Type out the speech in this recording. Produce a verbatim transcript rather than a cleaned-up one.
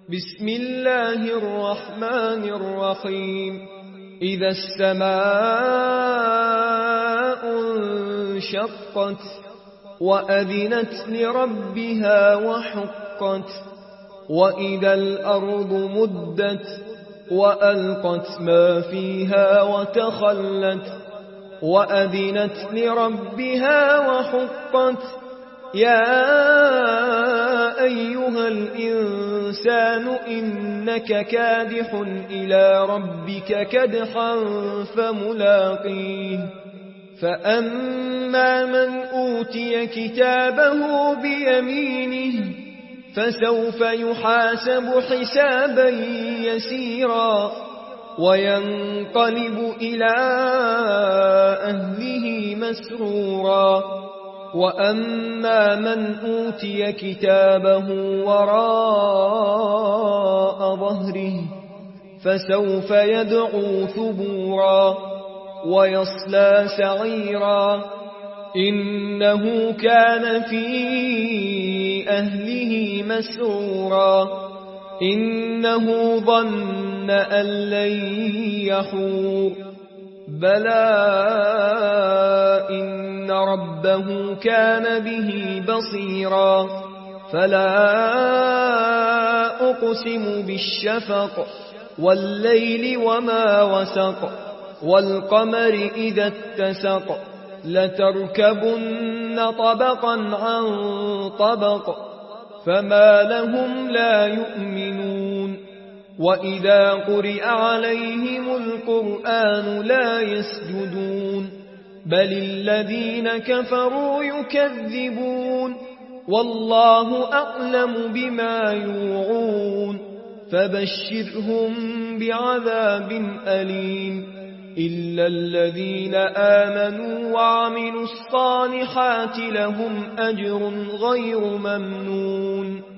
بسم الله الرحمن الرحيم إذا السماء انشقت وأذنت لربها وحقت وإذا الأرض مدت وألقت ما فيها وتخلت وأذنت لربها وحقت يا أيها الإنسان إنك كادح إلى ربك كدحا فملاقيه فأما من أوتي كتابه بيمينه فسوف يحاسب حسابا يسيرا وينقلب إلى أهله مسرورا وأما من أوتي كتابه وراء ظهره فسوف يدعو ثبورا ويصلى سعيرا إنه كان في أهله مسرورا إنه ظن أن لن يحور بلى إن ربه كان به بصيرا فلا أقسم بالشفق والليل وما وسق والقمر إذا اتسق لتركبن طبقا عن طبق فما لهم لا يؤمنون وإذا قرئ عليهم القرآن لا يسجدون بل الذين كفروا يكذبون والله أعلم بما يوعون فبشرهم بعذاب أليم إلا الذين آمنوا وعملوا الصالحات لهم أجر غير ممنون